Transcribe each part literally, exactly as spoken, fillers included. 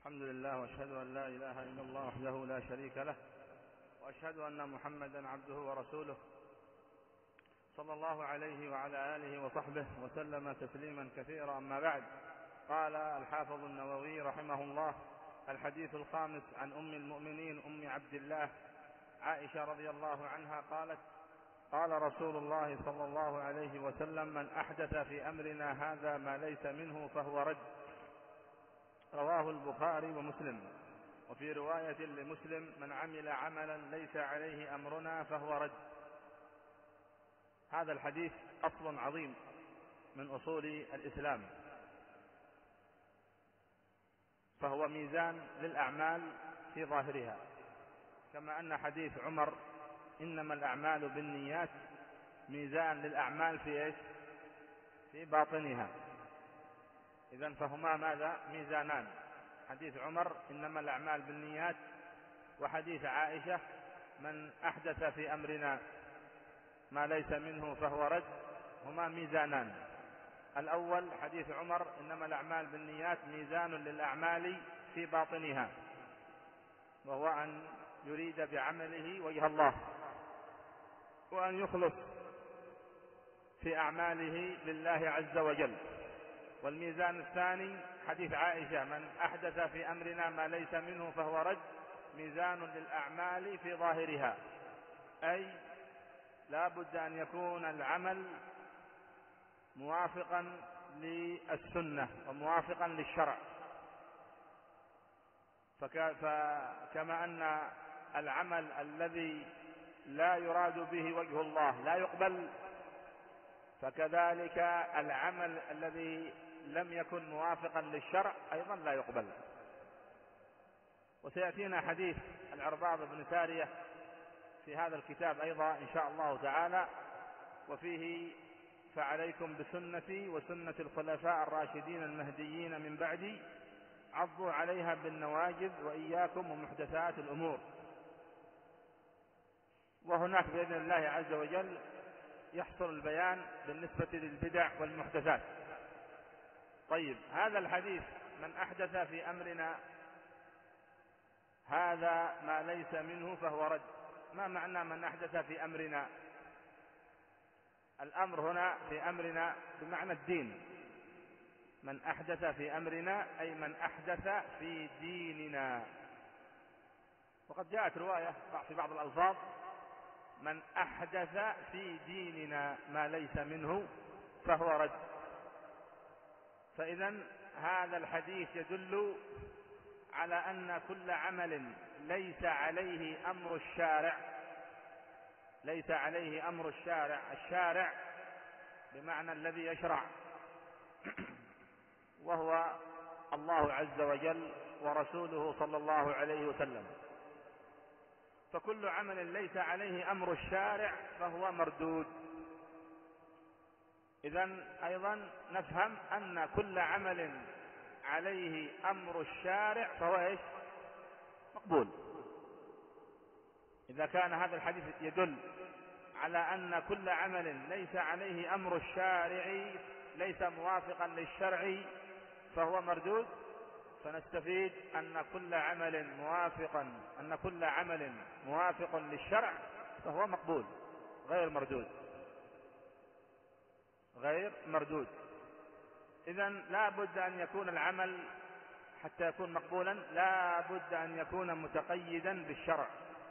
الحمد لله، واشهد ان لا اله الا الله وحده لا شريك له، واشهد ان محمدا عبده ورسوله صلى الله عليه وعلى اله وصحبه وسلم تسليما كثيرا. اما بعد، قال الحافظ النووي رحمه الله: الحديث الخامس عن ام المؤمنين ام عبد الله عائشه رضي الله عنها قالت: قال رسول الله صلى الله عليه وسلم: من احدث في امرنا هذا ما ليس منه فهو رد. رواه البخاري ومسلم. وفي رواية لمسلم: من عمل عملا ليس عليه أمرنا فهو رد. هذا الحديث أصل عظيم من أصول الإسلام، فهو ميزان للأعمال في ظاهرها، كما أن حديث عمر: إنما الأعمال بالنيات، ميزان للأعمال في إيش؟ في باطنها. إذن فهما ماذا؟ ميزانان. حديث عمر: إنما الأعمال بالنيات، وحديث عائشة: من أحدث في أمرنا ما ليس منه فهو رد. هما ميزانان. الأول حديث عمر: إنما الأعمال بالنيات، ميزان للأعمال في باطنها، وهو أن يريد بعمله وجه الله، وأن يخلص في أعماله لله عز وجل. والميزان الثاني حديث عائشة: من أحدث في أمرنا ما ليس منه فهو رد، ميزان للأعمال في ظاهرها، أي لا بد أن يكون العمل موافقا للسنة وموافقا للشرع. فكما أن العمل الذي لا يراد به وجه الله لا يقبل، فكذلك العمل الذي لم يكن موافقا للشرع أيضا لا يقبل. وسيأتينا حديث العرباض بن سارية في هذا الكتاب أيضا إن شاء الله تعالى، وفيه: فعليكم بسنتي وسنة الخلفاء الراشدين المهديين من بعدي، عضوا عليها بالنواجذ وإياكم ومحدثات الأمور. وهناك بإذن الله عز وجل يحصل البيان بالنسبة للبدع والمحدثات. طيب، هذا الحديث: من أحدث في أمرنا هذا ما ليس منه فهو رد، ما معنى من أحدث في أمرنا؟ الأمر هنا في أمرنا بمعنى الدين. من أحدث في أمرنا أي من أحدث في ديننا. وقد جاءت رواية في بعض الألفاظ: من أحدث في ديننا ما ليس منه فهو رد. فإذن هذا الحديث يدل على أن كل عمل ليس عليه أمر الشارع، ليس عليه أمر الشارع، الشارع بمعنى الذي يشرع، وهو الله عز وجل ورسوله صلى الله عليه وسلم. فكل عمل ليس عليه أمر الشارع فهو مردود. إذن أيضا نفهم أن كل عمل عليه أمر الشارع فهو إيش؟ مقبول. إذا كان هذا الحديث يدل على أن كل عمل ليس عليه أمر الشارع، ليس موافقا للشرع، فهو مردود، فنستفيد أن كل عمل موافقا أن كل عمل موافق للشرع فهو مقبول غير مردود، غير مردود. إذن لا بد أن يكون العمل حتى يكون مقبولا لا بد أن يكون متقيدا بالشرع،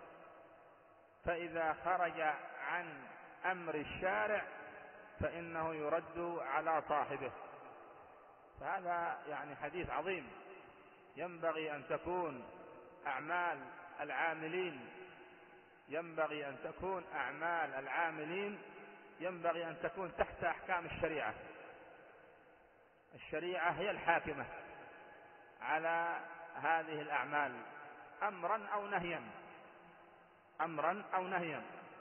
فإذا خرج عن أمر الشارع فإنه يرد على صاحبه. فهذا يعني حديث عظيم. ينبغي أن تكون أعمال العاملين ينبغي أن تكون أعمال العاملين ينبغي أن تكون تحت أحكام الشريعة. الشريعة هي الحاكمة على هذه الأعمال أمرا أو نهيا، أمرا أو نهيا.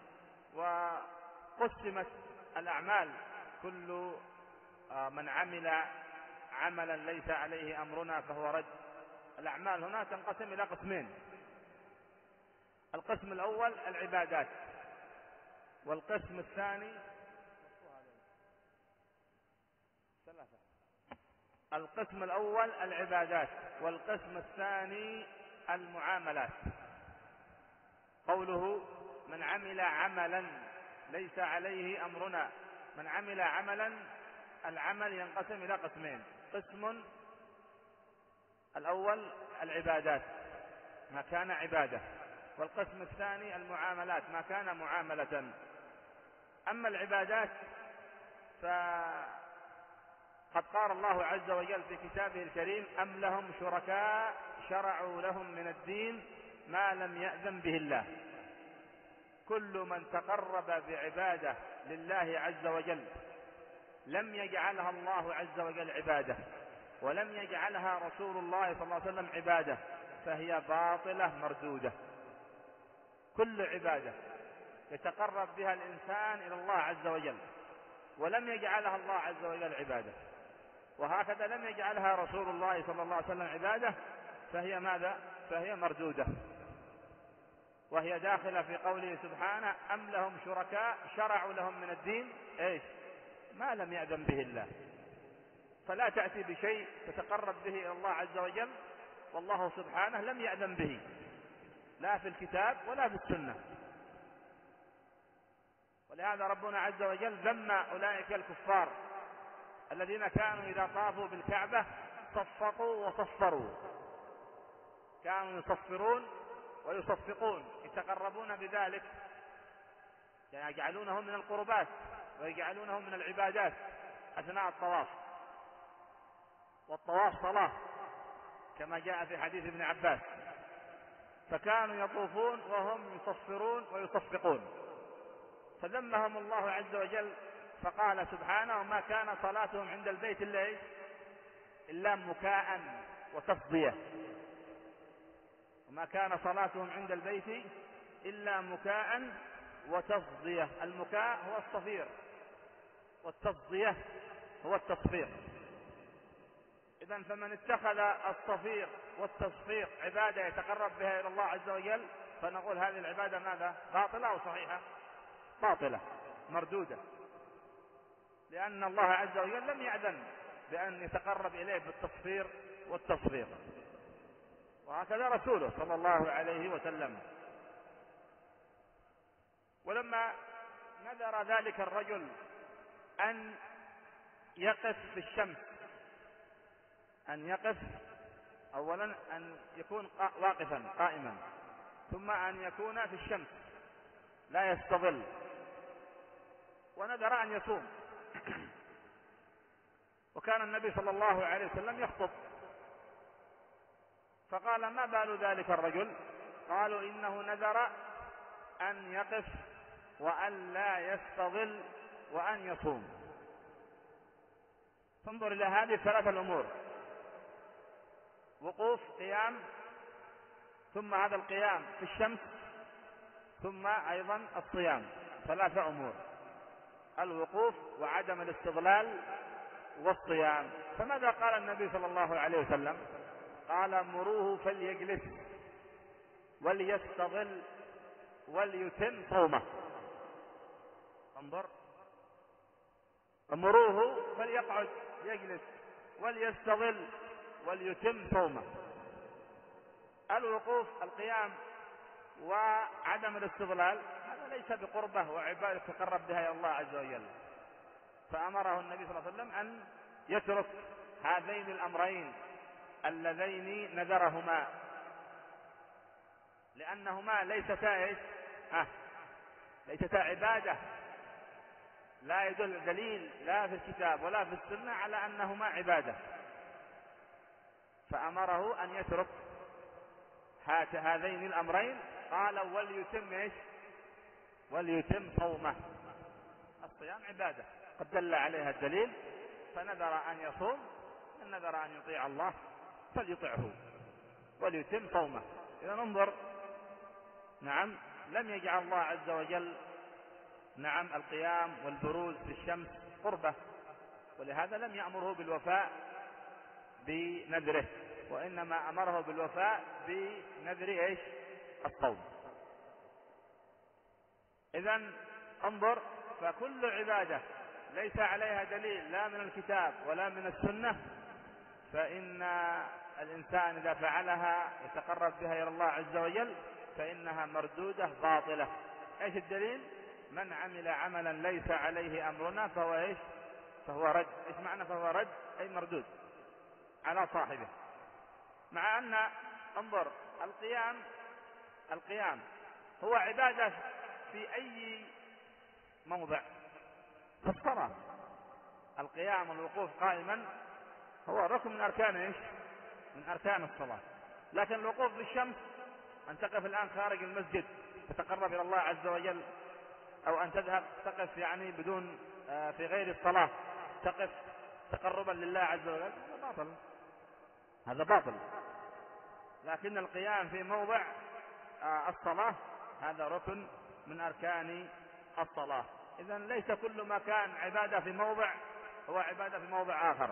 وقسمت الأعمال: كل من عمل عملا ليس عليه أمرنا فهو رد. الأعمال هنا تنقسم إلى قسمين: القسم الأول العبادات، والقسم الثاني ثلاثة القسم الأول العبادات، والقسم الثاني المعاملات. قوله من عمل عملا ليس عليه أمرنا، من عمل عملا، العمل ينقسم إلى قسمين: قسم الأول العبادات ما كان عبادة، والقسم الثاني المعاملات ما كان معاملة. أما العبادات فقد قال الله عز وجل في كتابه الكريم: أم لهم شركاء شرعوا لهم من الدين ما لم يأذن به الله. كل من تقرب بعبادة لله عز وجل لم يجعلها الله عز وجل عبادة، ولم يجعلها رسول الله صلى الله عليه وسلم عبادة، فهي باطلة مردودة. كل عبادة يتقرب بها الإنسان إلى الله عز وجل ولم يجعلها الله عز وجل عبادة، وهكذا لم يجعلها رسول الله صلى الله عليه وسلم عبادة، فهي ماذا؟ فهي مردودة، وهي داخلة في قوله سبحانه: أم لهم شركاء شرعوا لهم من الدين إيش؟ ما لم يأذن به الله. فلا تأتي بشيء تتقرب به إلى الله عز وجل والله سبحانه لم يأذن به، لا في الكتاب ولا في السنة. ولهذا ربنا عز وجل ذم أولئك الكفار الذين كانوا إذا طافوا بالكعبة صفقوا وصفروا، كانوا يصفرون ويصفقون، يتقربون بذلك، يعني يجعلونه من القربات ويجعلونه من العبادات أثناء الطواف. والطواف صلاة كما جاء في حديث ابن عباس، فكانوا يطوفون وهم يصفرون ويصفقون، فذمهم الله عز وجل فقال سبحانه: وما كان صلاتهم عند البيت إلا إلا مكاء وتصدية. وما كان صلاتهم عند البيت إلا مكاء وتصدية. المكاء هو الصفير، والتصدية هو التصفير. إذن فمن اتخذ الصفير والتصفير عبادة يتقرب بها إلى الله عز وجل فنقول هذه العبادة ماذا؟ باطلة أو صحيحة؟ باطلة مردودة، لأن الله عز وجل لم يأذن بأن يتقرب إليه بالتصفير والتصفير، وهكذا رسوله صلى الله عليه وسلم. ولما نذر ذلك الرجل أن يقف في الشمس، أن يقف أولا أن يكون واقفا قائما، ثم أن يكون في الشمس لا يستظل، ونذر أن يصوم. وكان النبي صلى الله عليه وسلم يخطب، فقال: ما بال ذلك الرجل؟ قالوا: إنه نذر أن يقف وأن لا يستظل وأن يصوم. فانظر إلى هذه الثلاثة الأمور: وقوف، قيام، ثم هذا القيام في الشمس، ثم أيضا الصيام. ثلاثة أمور: الوقوف وعدم الاستظلال والصيام. فماذا قال النبي صلى الله عليه وسلم؟ قال: مروه فليجلس وليستظل وليتم صومه. انظر: مروه فليقعد يجلس وليستظل وليتم صومه. الوقوف، القيام وعدم الاستظلال، هذا ليس بقربة وعبادة تقرب بها إلى الله عز وجل، فأمره النبي صلى الله عليه وسلم أن يترك هذين الأمرين اللذين نذرهما، لأنهما ليستا إيش؟ آه. ليستا عبادة، لا يدل دليل لا في الكتاب ولا في السنة على أنهما عبادة، فأمره أن يترك هذين الأمرين. قال: وليتم إيش؟ وليتم صومه. الصيام عبادة قد دل عليها الدليل، فنذر أن يصوم، من نذر أن يطيع الله فليطعه وليتم صومه. إذا ننظر، نعم، لم يجعل الله عز وجل نعم القيام والبروز في الشمس قربة، ولهذا لم يأمره بالوفاء بنذره، وإنما أمره بالوفاء بنذر إيش؟ الصوم. إذن انظر، فكل عبادة ليس عليها دليل لا من الكتاب ولا من السنة فإن الإنسان إذا فعلها يتقرب بها إلى الله عز وجل فإنها مردودة باطلة. إيش الدليل؟ من عمل عملا ليس عليه أمرنا فهو إيش؟ فهو رد. إيش معنى فهو رد؟ أي مردود على صاحبه. مع أن انظر القيام القيام هو عبادة في أي موضع؟ في الصلاة. القيام والوقوف قائما هو ركن من أركان إيش؟ من أركان الصلاة. لكن الوقوف بالشمس، أن تقف الآن خارج المسجد تتقرب إلى الله عز وجل، أو أن تذهب تقف يعني بدون في غير الصلاة تقف تقربا لله عز وجل، هذا باطل، هذا باطل. لكن القيام في موضع الصلاة هذا ركن من أركان الصلاة. إذن ليس كل ما كان عبادة في موضع هو عبادة في موضع آخر،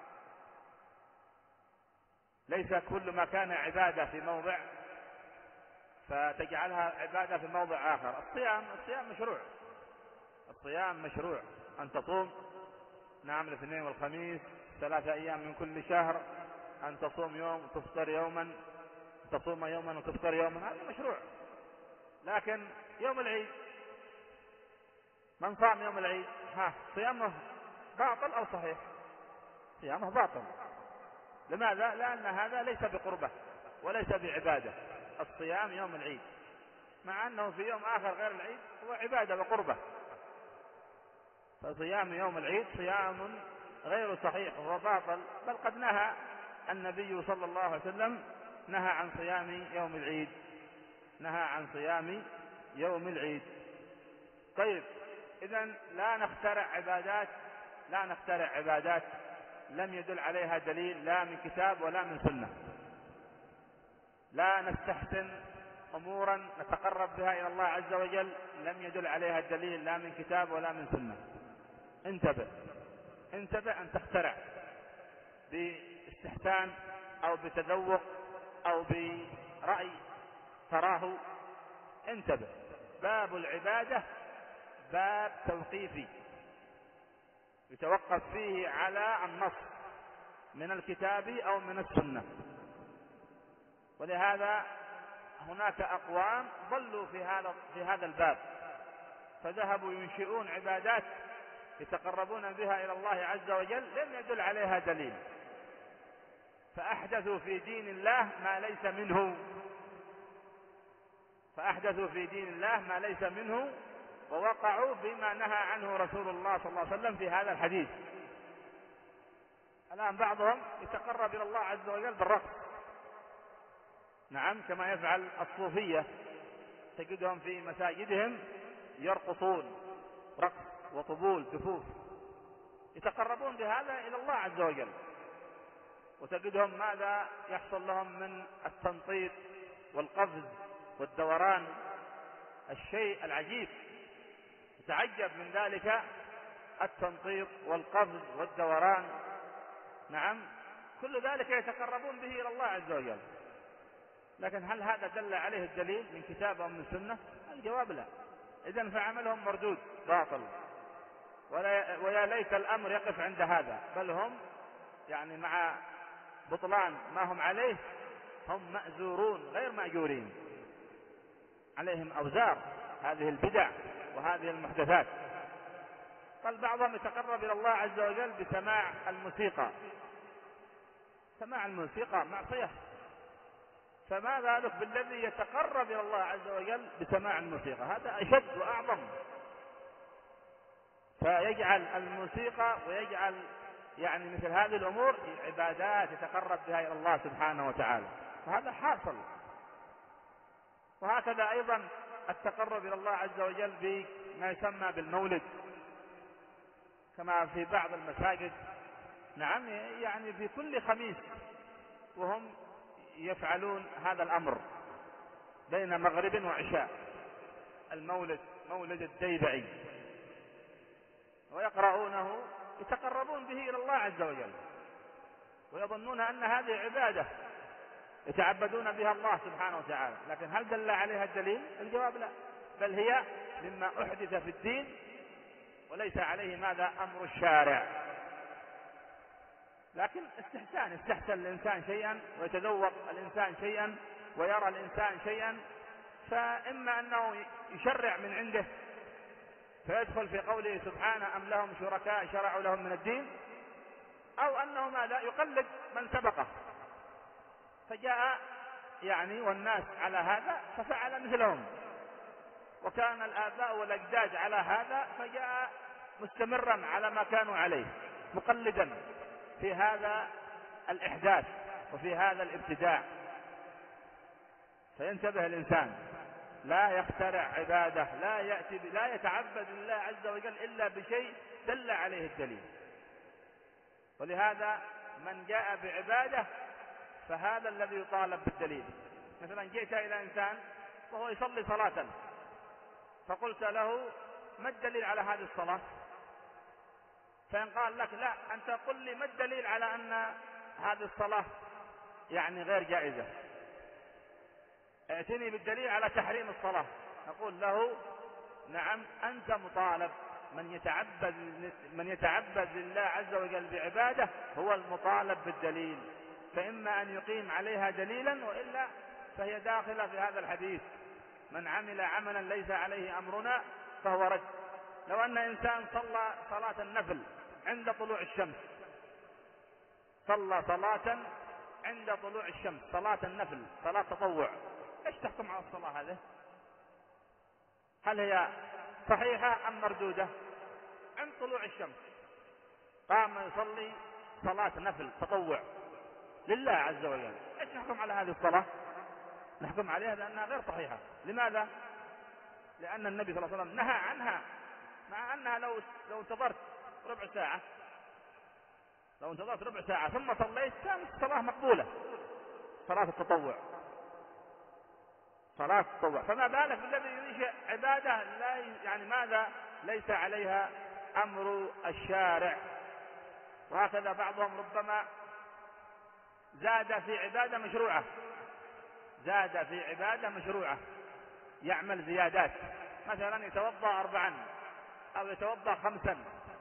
ليس كل ما كان عبادة في موضع فتجعلها عبادة في موضع آخر. الصيام الصيام مشروع، الصيام مشروع أن تصوم نعم الاثنين والخميس ثلاثة أيام من كل شهر، أن تصوم يوم وتفطر يوما، تصوم يوما وتفطر يوما، هذا مشروع. لكن يوم العيد من صام يوم العيد ها صيامه باطل أو صحيح؟ صيامه باطل. لماذا؟ لأن هذا ليس بقربة وليس بعبادة. الصيام يوم العيد مع أنه في يوم آخر غير العيد هو عبادة وقربة، فصيام يوم العيد صيام غير صحيح وهو باطل، بل قد نهى النبي صلى الله عليه وسلم نهى عن صيام يوم العيد، نهى عن صيام يوم العيد. طيب إذن لا نخترع عبادات لا نخترع عبادات لم يدل عليها دليل لا من كتاب ولا من سنة. لا نستحسن أمورا نتقرب بها إلى الله عز وجل لم يدل عليها الدليل لا من كتاب ولا من سنة. انتبه انتبه أن تخترع باستحسان أو بتذوق أو برأي تراه. انتبه، باب العبادة باب توقيفي يتوقف فيه على النص من الكتاب أو من السنة. ولهذا هناك أقوام ضلوا في هذا في هذا الباب، فذهبوا ينشئون عبادات يتقربون بها إلى الله عز وجل لم يدل عليها دليل، فأحدثوا في دين الله ما ليس منه فأحدثوا في دين الله ما ليس منه ووقعوا بما نهى عنه رسول الله صلى الله عليه وسلم في هذا الحديث. الآن بعضهم يتقرب إلى الله عز وجل بالرقص، نعم كما يفعل الصوفية، تجدهم في مساجدهم يرقصون رقص وطبول دفوف، يتقربون بهذا إلى الله عز وجل. وتجدهم ماذا يحصل لهم من التنطيط والقفز والدوران، الشيء العجيب يتعجب من ذلك التنطيط والقفز والدوران، نعم كل ذلك يتقربون به إلى الله عز وجل. لكن هل هذا دل عليه الدليل من كتاب أو من سنة؟ الجواب لا. إذن فعملهم مردود باطل، ويا ليت الأمر يقف عند هذا، بل هم يعني مع بطلان ما هم عليه هم مأزورون غير مأجورين، عليهم أوزار هذه البدع وهذه المحدثات. قال بعضهم يتقرب إلى الله عز وجل بسماع الموسيقى. سماع الموسيقى معصية، فما ذلك بالذي يتقرب إلى الله عز وجل بسماع الموسيقى؟ هذا أشد وأعظم. فيجعل الموسيقى ويجعل يعني مثل هذه الأمور عبادات يتقرب بها إلى الله سبحانه وتعالى، فهذا حاصل. وهكذا أيضا التقرب إلى الله عز وجل بما يسمى بالمولد، كما في بعض المساجد، نعم يعني في كل خميس وهم يفعلون هذا الأمر بين مغرب وعشاء، المولد مولد الديبعي، ويقرؤونه يتقربون به إلى الله عز وجل، ويظنون أن هذه عبادة يتعبدون بها الله سبحانه وتعالى. لكن هل دل عليها الدليل؟ الجواب لا، بل هي مما أحدث في الدين وليس عليه ماذا أمر الشارع. لكن استحسان، استحسن الإنسان شيئا ويتذوق الإنسان شيئا ويرى الإنسان شيئا، فإما أنه يشرع من عنده فيدخل في قوله سبحانه أم لهم شركاء شرعوا لهم من الدين، أو أنه ماذا يقلد من سبقه فجاء يعني والناس على هذا ففعل مثلهم، وكان الآباء والأجداد على هذا فجاء مستمرا على ما كانوا عليه مقلدا في هذا الإحداث وفي هذا الابتداع. فينتبه الإنسان لا يخترع عبادة، لا يأتي لا يتعبد الله عز وجل إلا بشيء دل عليه الدليل. ولهذا من جاء بعبادة فهذا الذي يطالب بالدليل. مثلا جئت إلى إنسان وهو يصلي صلاة فقلت له ما الدليل على هذه الصلاة؟ فإن قال لك لا أنت قل لي ما الدليل على أن هذه الصلاة يعني غير جائزة، ائتني بالدليل على تحريم الصلاة، نقول له نعم أنت مطالب، من يتعبد من يتعبد لله عز وجل بعبادة هو المطالب بالدليل، فإما أن يقيم عليها دليلا وإلا فهي داخلة في هذا الحديث من عمل عملا ليس عليه أمرنا فهو رد. لو أن إنسان صلى صلاة النفل عند طلوع الشمس، صلى صلاة عند طلوع الشمس صلاة النفل صلاة تطوع، ايش تحكم على الصلاة هذه؟ هل هي صحيحة أم مردودة؟ عند طلوع الشمس قام يصلي صلاة نفل تطوع لله عز وجل، ايش نحكم على هذه الصلاة؟ نحكم عليها بأنها غير صحيحة. لماذا؟ لأن النبي صلى الله عليه وسلم نهى عنها، مع أنها لو لو انتظرت ربع ساعة لو انتظرت ربع ساعة ثم صليت كانت الصلاة مقبولة، صلاة التطوع صلاة التطوع، فما بالك بالذي ينشئ عبادة لا يعني ماذا ليس عليها أمر الشارع. وهكذا بعضهم ربما زاد في عبادة مشروعة زاد في عبادة مشروعة يعمل زيادات، مثلا يتوضأ أربعا أو يتوضأ خمسا،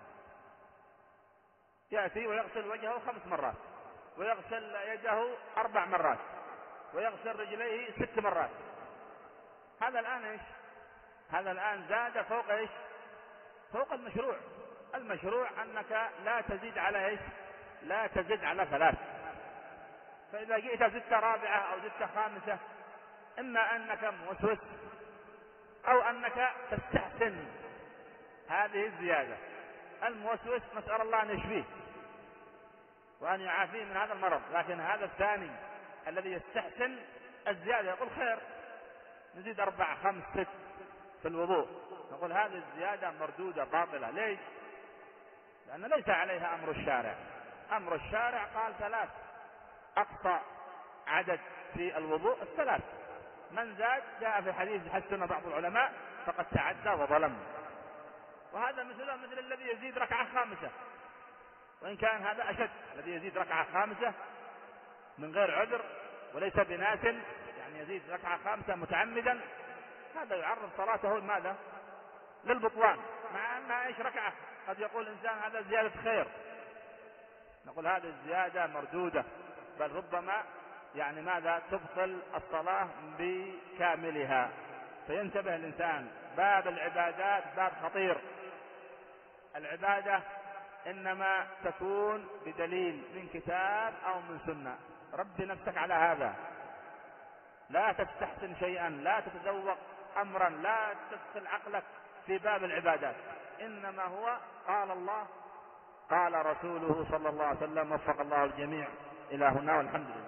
يأتي ويغسل وجهه خمس مرات ويغسل يده أربع مرات ويغسل رجليه ست مرات. هذا الآن إيش؟ هذا الآن زاد فوق إيش؟ فوق المشروع. المشروع أنك لا تزيد على إيش؟ لا تزيد على ثلاث. فإذا جئت ستة رابعة أو ستة خامسة إما أنك موسوس أو أنك تستحسن هذه الزيادة. الموسوس نسأل الله أن يشفيه وأن يعافيه من هذا المرض، لكن هذا الثاني الذي يستحسن الزيادة يقول خير نزيد أربعة خمس ست في الوضوء، نقول هذه الزيادة مردودة باطلة. ليش؟ لأن ليس عليها أمر الشارع. أمر الشارع قال ثلاث، أقصى عدد في الوضوء الثلاث، من زاد جاء في حديث حسن بعض العلماء فقد تعدى وظلم. وهذا مثله مثل الذي يزيد ركعة خامسة، وإن كان هذا أشد، الذي يزيد ركعة خامسة من غير عذر وليس بناس، يعني يزيد ركعة خامسة متعمدا، هذا يعرض صلاته ماذا؟ للبطلان، مع أنها إيش ركعة. قد يقول الإنسان هذا زيادة خير، نقول هذه الزيادة مردودة، بل ربما يعني ماذا تبطل الصلاة بكاملها. فينتبه الإنسان، باب العبادات باب خطير. العبادة إنما تكون بدليل من كتاب أو من سنة. رب نفسك على هذا، لا تستحسن شيئا، لا تتذوق أمرا، لا تدخل عقلك في باب العبادات، إنما هو قال الله قال رسوله صلى الله عليه وسلم. وفق الله الجميع إلى هنا والحمد لله.